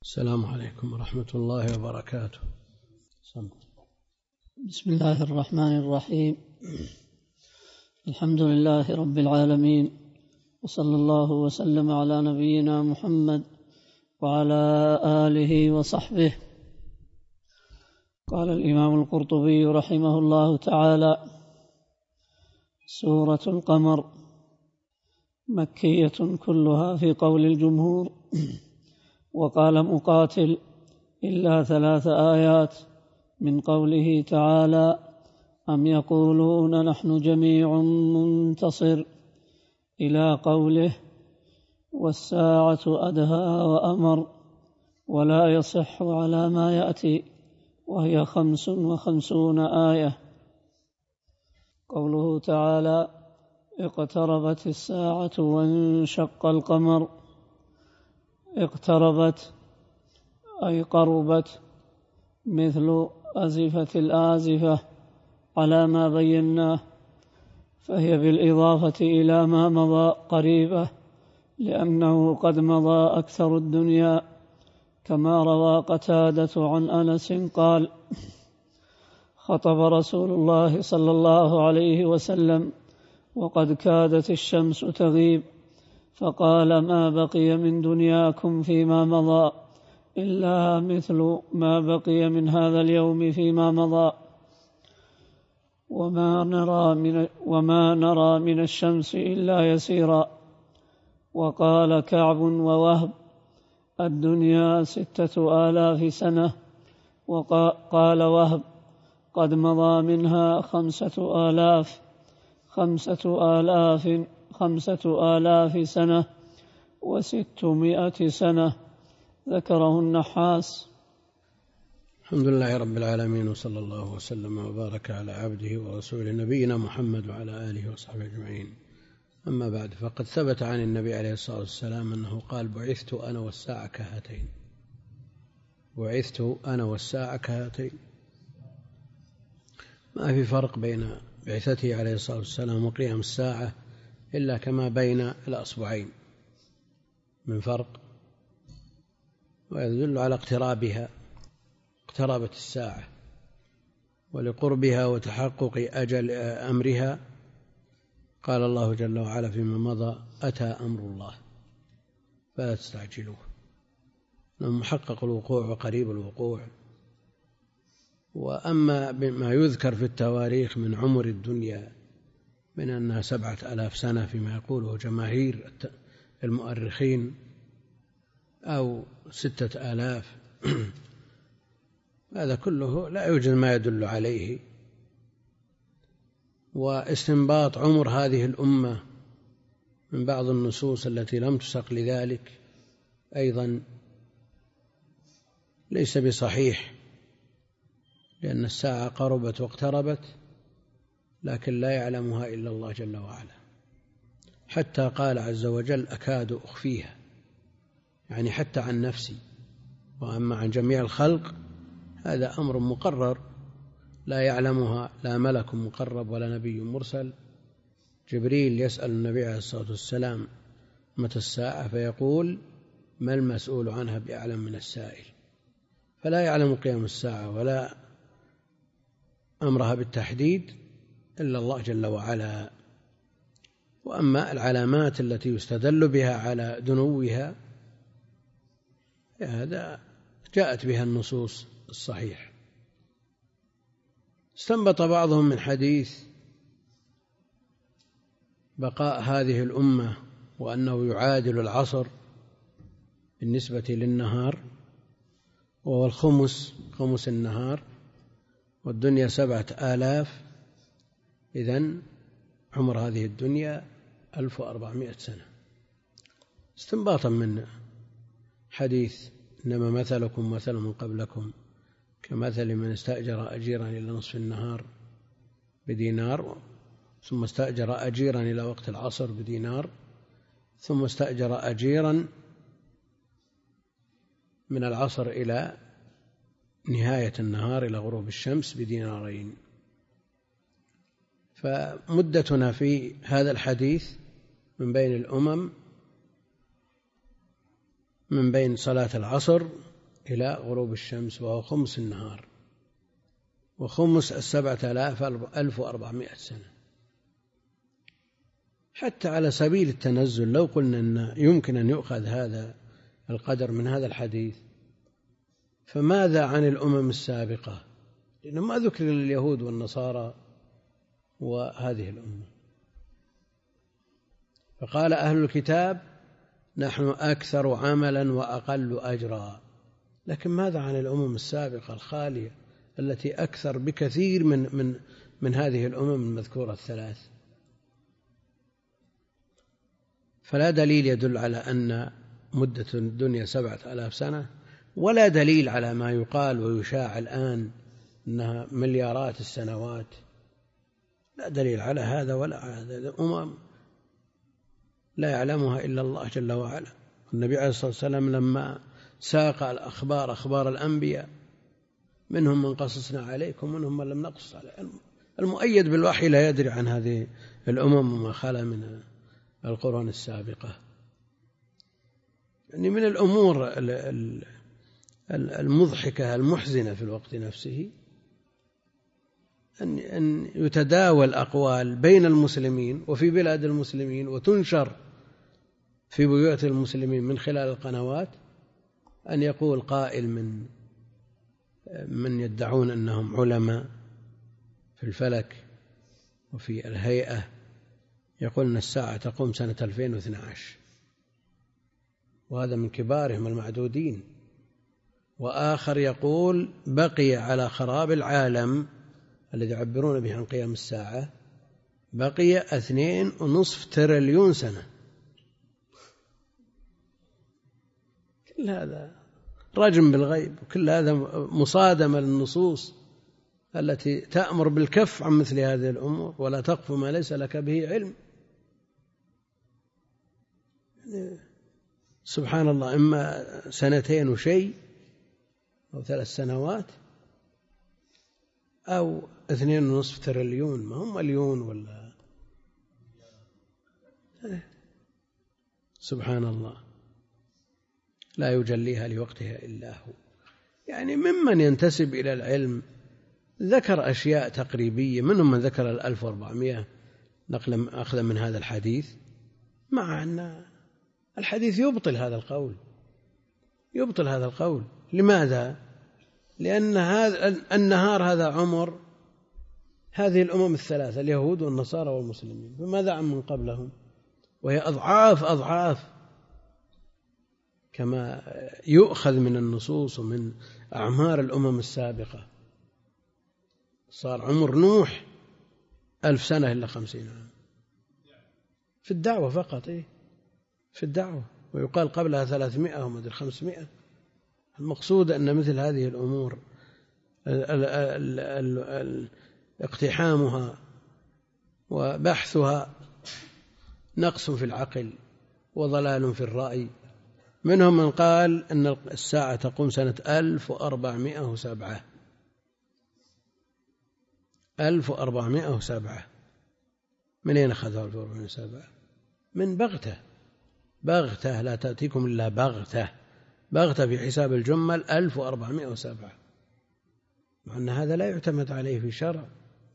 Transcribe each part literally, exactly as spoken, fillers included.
السلام عليكم ورحمة الله وبركاته. بسم الله الرحمن الرحيم. الحمد لله رب العالمين، وصلى الله وسلم على نبينا محمد وعلى آله وصحبه. قال الإمام القرطبي رحمه الله تعالى: سورة القمر مكية كلها في قول الجمهور. وقال مقاتل: إلا ثلاث آيات من قوله تعالى: أم يقولون نحن جميع منتصر، إلى قوله: والساعة أدهى وأمر، ولا يصح على ما يأتي، وهي خمس وخمسون آية. قوله تعالى: اقتربت الساعة وانشق القمر. اقتربت أي قربت، مثل أزفة الآزفة على ما بيناه، فهي بالإضافة إلى ما مضى قريبة، لأنه قد مضى أكثر الدنيا، كما روى قتادة عن أنس قال: خطب رسول الله صلى الله عليه وسلم وقد كادت الشمس تغيب، فقال: ما بقي من دنياكم فيما مضى إلا مثل ما بقي من هذا اليوم فيما مضى، وما نرى من, وما نرى من الشمس إلا يسيرا. وقال كعب ووهب: الدنيا ستة آلاف سنة. وقال وهب: قد مضى منها خمسة آلاف خمسة آلاف خمسة آلاف سنة وستمائة سنة. ذكره النحاس. الحمد لله رب العالمين، وصلى الله وسلم وبارك على عبده ورسوله نبينا محمد وعلى آله وصحبه أجمعين. أما بعد، فقد ثبت عن النبي عليه الصلاة والسلام أنه قال: بعثت أنا والساعة كهاتين. بعثت أنا والساعة كهاتين. ما في فرق بين بعثته عليه الصلاة والسلام وقيام الساعة إلا كما بين الأصبعين من فرق، ويدل على اقترابها. اقتربت الساعة، ولقربها وتحقق أجل أمرها قال الله جل وعلا فيما مضى: أتى أمر الله فلا تستعجلوه، محقق الوقوع وقريب الوقوع. وأما بما يذكر في التواريخ من عمر الدنيا من أنها سبعة آلاف سنة فيما يقوله جماهير المؤرخين، أو ستة آلاف، هذا كله لا يوجد ما يدل عليه. واستنباط عمر هذه الأمة من بعض النصوص التي لم تسق لذلك أيضا ليس بصحيح، لأن الساعة قربت واقتربت، لكن لا يعلمها إلا الله جل وعلا. حتى قال عز وجل: أكاد أخفيها، يعني حتى عن نفسي. وأما عن جميع الخلق هذا أمر مقرر لا يعلمها لا ملك مقرب ولا نبي مرسل. جبريل يسأل النبي عليه الصلاة والسلام متى الساعة، فيقول: ما المسؤول عنها بأعلم من السائل. فلا يعلم قيام الساعة ولا أمرها بالتحديد إلا الله جل وعلا. وأما العلامات التي يستدل بها على دنوها هذا جاءت بها النصوص الصحيح. استنبط بعضهم من حديث بقاء هذه الأمة وأنه يعادل العصر بالنسبة للنهار، وهو الخمس خمس النهار، والدنيا سبعة آلاف، إذن عمر هذه الدنيا ألف وأربعمائة سنة. استنباطا من حديث: إنما مثلكم مثل من قبلكم كمثل من استأجر أجيرا إلى نصف النهار بدينار، ثم استأجر أجيرا إلى وقت العصر بدينار، ثم استأجر أجيرا من العصر إلى نهاية النهار إلى غروب الشمس بدينارين. فمدتنا في هذا الحديث من بين الأمم من بين صلاة العصر إلى غروب الشمس، وهو خمس النهار، وخمس السبعة آلاف ألف وأربعمائة سنة. حتى على سبيل التنزل لو قلنا أن يمكن أن يؤخذ هذا القدر من هذا الحديث، فماذا عن الأمم السابقة؟ لأنه ما ذكر لليهود والنصارى وهذه الأمة. فقال أهل الكتاب نحن أكثر عملا وأقل أجرا، لكن ماذا عن الأمم السابقة الخالية التي أكثر بكثير من من من هذه الأمم المذكورة الثلاث؟ فلا دليل يدل على أن مدة الدنيا سبعة آلاف سنة، ولا دليل على ما يقال ويشاع الآن أنها مليارات السنوات. لا دليل على هذا ولا على هذا. الأمم لا يعلمها إلا الله جل وعلا. النبي عليه الصلاة والسلام لما ساق الأخبار أخبار الأنبياء منهم من قصصنا عليكم ومنهم من لم نقص عليه، المؤيد بالوحي لا يدري عن هذه الأمم وما خلا من القرون السابقة. يعني من الأمور المضحكة المحزنة في الوقت نفسه أن يتداول أقوال بين المسلمين وفي بلاد المسلمين وتنشر في بيوت المسلمين من خلال القنوات، أن يقول قائل من من يدعون أنهم علماء في الفلك وفي الهيئة، يقول أن الساعة تقوم سنة ألفين واثني عشر، وهذا من كبارهم المعدودين. وآخر يقول بقي على خراب العالم الذي يعبرون به عن قيام الساعة بقي اثنين ونصف تريليون سنة. كل هذا رجم بالغيب، وكل هذا مصادمة للنصوص التي تأمر بالكف عن مثل هذه الأمور، ولا تقف ما ليس لك به علم. سبحان الله، إما سنتين وشيء أو ثلاث سنوات أو اثنين ونصف تريليون، ما هم مليون ولا. سبحان الله، لا يجليها لوقتها إلا هو. يعني ممن ينتسب إلى العلم ذكر أشياء تقريبية، منهم من ذكر الألف وأربعمائة نقلا أخذا من هذا الحديث، مع أن الحديث يبطل هذا القول، يبطل هذا القول. لماذا؟ لأن هذا النهار هذا عمر هذه الأمم الثلاثة، اليهود والنصارى والمسلمين، فماذا عن من قبلهم؟ وهي أضعاف أضعاف، كما يؤخذ من النصوص ومن أعمار الأمم السابقة. صار عمر نوح ألف سنة إلا خمسين عام في الدعوة فقط، إيه في الدعوة، ويقال قبلها ثلاثمائة ومدر خمسمائة. المقصود أن مثل هذه الأمور اقتحامها وبحثها نقص في العقل وضلال في الرأي. منهم من قال أن الساعة تقوم سنة ألف وأربعمائة وسبعة ألف وأربعمائة وسبعة. من أين أخذوا ألف وأربعمائة وسبعة؟ من بغتة، بغتة لا تأتيكم إلا بغتة، بغتة في حساب الجمل ألف وأربعمائة وسبعة، مع أن هذا لا يعتمد عليه في شرع،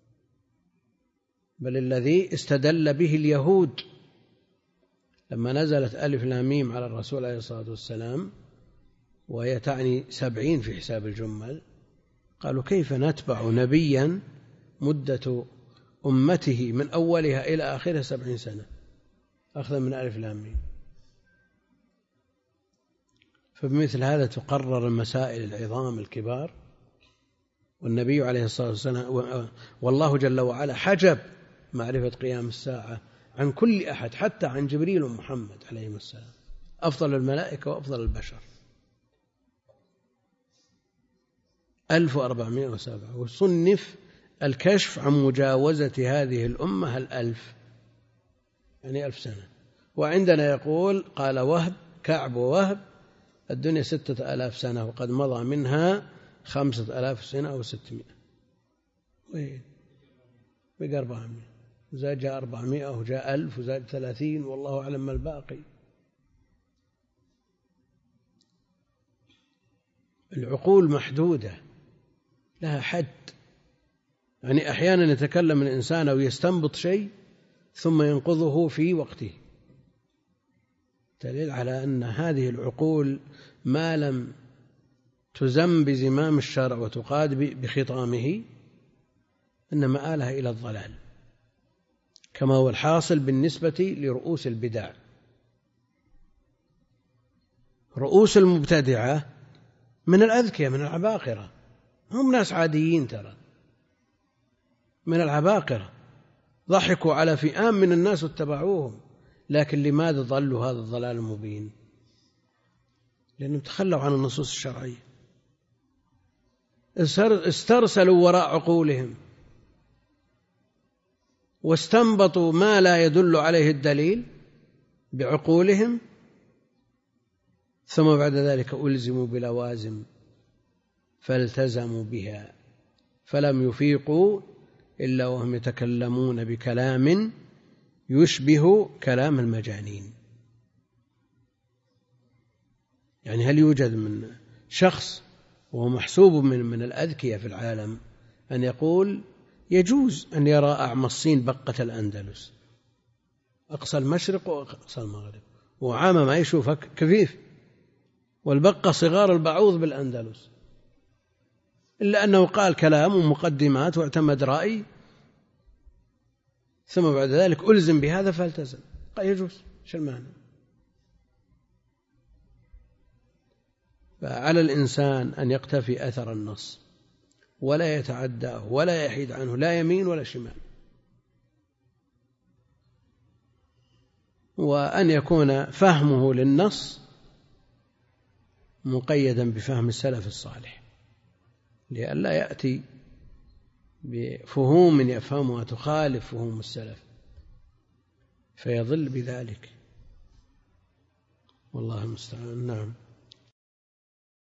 بل الذي استدل به اليهود لما نزلت ألف لام ميم على الرسول عليه الصلاة والسلام، وهي تعني سبعين في حساب الجمل، قالوا كيف نتبع نبيا مدة أمته من أولها إلى آخرها سبعين سنة أخذا من ألف لام ميم. فبمثل هذا تقرر المسائل العظام الكبار. والنبي عليه الصلاة والسلام والله جل وعلا حجب معرفة قيام الساعة عن كل أحد، حتى عن جبريل ومحمد عليهم السلام، أفضل الملائكة وأفضل البشر. ألف وأربعمائة وسبعة، وصنف الكشف عن مجاوزة هذه الأمة الألف، يعني ألف سنة. وعندنا يقول قال وهب كعب ووهب الدنيا ستة آلاف سنة وقد مضى منها خمسة آلاف سنة أو ستمائة. وين بقى أربعمائة، وزاد جاء أربعمائة وجاء ألف وزاد ثلاثين، والله أعلم ما الباقي. العقول محدودة لها حد. يعني أحيانا يتكلم الإنسان أو يستنبط شيء ثم ينقضه في وقته، دليل على أن هذه العقول ما لم تزم بزمام الشرع وتقاد بخطامه إن مآلها إلى الضلال، كما هو الحاصل بالنسبة لرؤوس البدع. رؤوس المبتدعة من الأذكياء، من العباقرة، هم ناس عاديين ترى، من العباقرة، ضحكوا على فئام من الناس واتبعوهم، لكن لماذا ضلوا هذا الضلال المبين؟ لأنهم تخلوا عن النصوص الشرعية، استرسلوا وراء عقولهم واستنبطوا ما لا يدل عليه الدليل بعقولهم، ثم بعد ذلك ألزموا بلوازم فالتزموا بها، فلم يفيقوا إلا وهم يتكلمون بكلام يشبه كلام المجانين. يعني هل يوجد من شخص وهو محسوب من من الأذكياء في العالم أن يقول يجوز أن يرى أعمى الصين بقة الأندلس، أقصى المشرق وأقصى المغرب، وعامة ما يشوفك كفيف، والبقة صغار البعوض بالأندلس، إلا أنه قال كلام ومقدمات واعتمد رأي، ثم بعد ذلك ألزم بهذا فالتزم. قال يجوز، شو المعنى؟ فعلى الإنسان أن يقتفي أثر النص ولا يتعداه ولا يحيد عنه، لا يمين ولا شمال، وأن يكون فهمه للنص مقيدا بفهم السلف الصالح، لئلا يأتي بفهوم يفهمها تخالف فهوم السلف فيضل بذلك، والله المستعان. نعم.